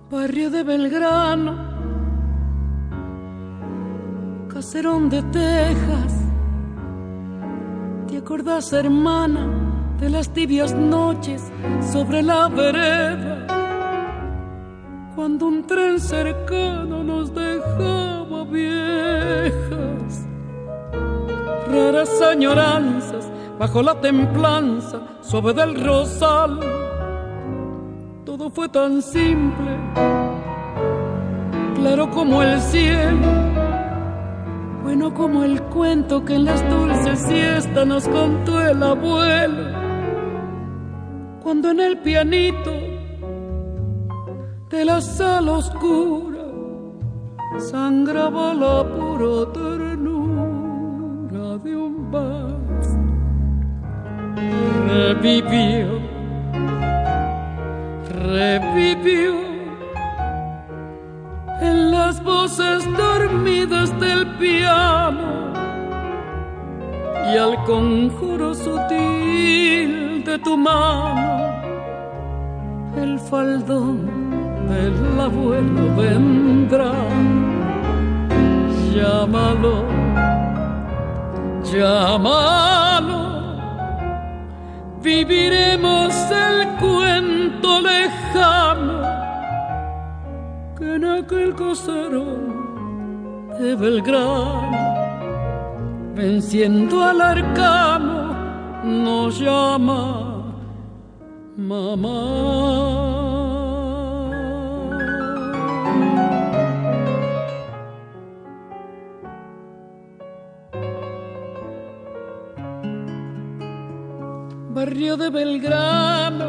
barrio de Belgrano, caserón de Texas. ¿Te acordás, hermana, de las tibias noches sobre la vereda, cuando un tren cercano nos dejaba viejas? Raras añoranzas bajo la templanza suave del rosal. Todo fue tan simple, claro como el cielo, bueno como el cuento que en las dulces siestas nos contó el abuelo, cuando en el pianito de la sala oscura sangraba la pura ternura de un vals. Revivió en las voces dormidas del piano y al conjuro sutil de tu mano. El faldón del abuelo vendrá, llámalo, llámalo. Viviremos el cuento lejano que en aquel caserón de Belgrano, venciendo al arcano, nos llama mamá. Barrio de Belgrano,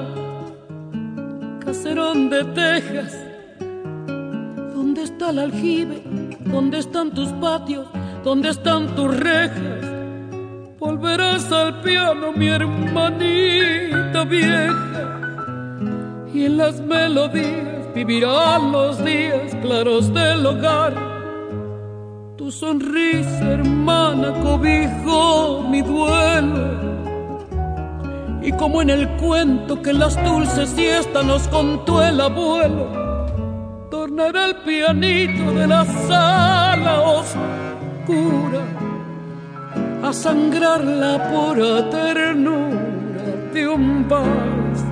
caserón de Texas. ¿Dónde está el aljibe? ¿Dónde están tus patios? ¿Dónde están tus rejas? Volverás al piano, mi hermanita vieja, y en las melodías vivirán los días claros del hogar. Tu sonrisa, hermana, cobijó mi duelo, y como en el cuento que en las dulces siestas nos contó el abuelo, tornará el pianito de la sala oscura a sangrar la pura ternura de un vals.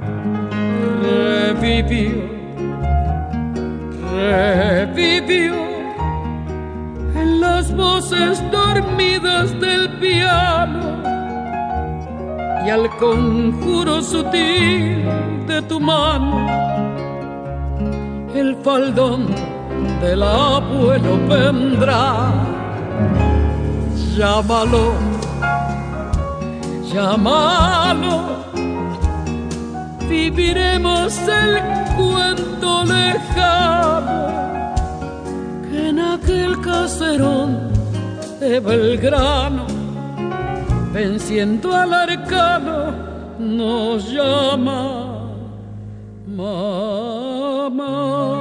Revivió en las voces dormidas del piano y al conjuro sutil de tu mano. El faldón del abuelo vendrá, llámalo, llámalo. Viviremos el cuento lejano que en aquel caserón de Belgrano, venciendo al arcano, nos llama mamá.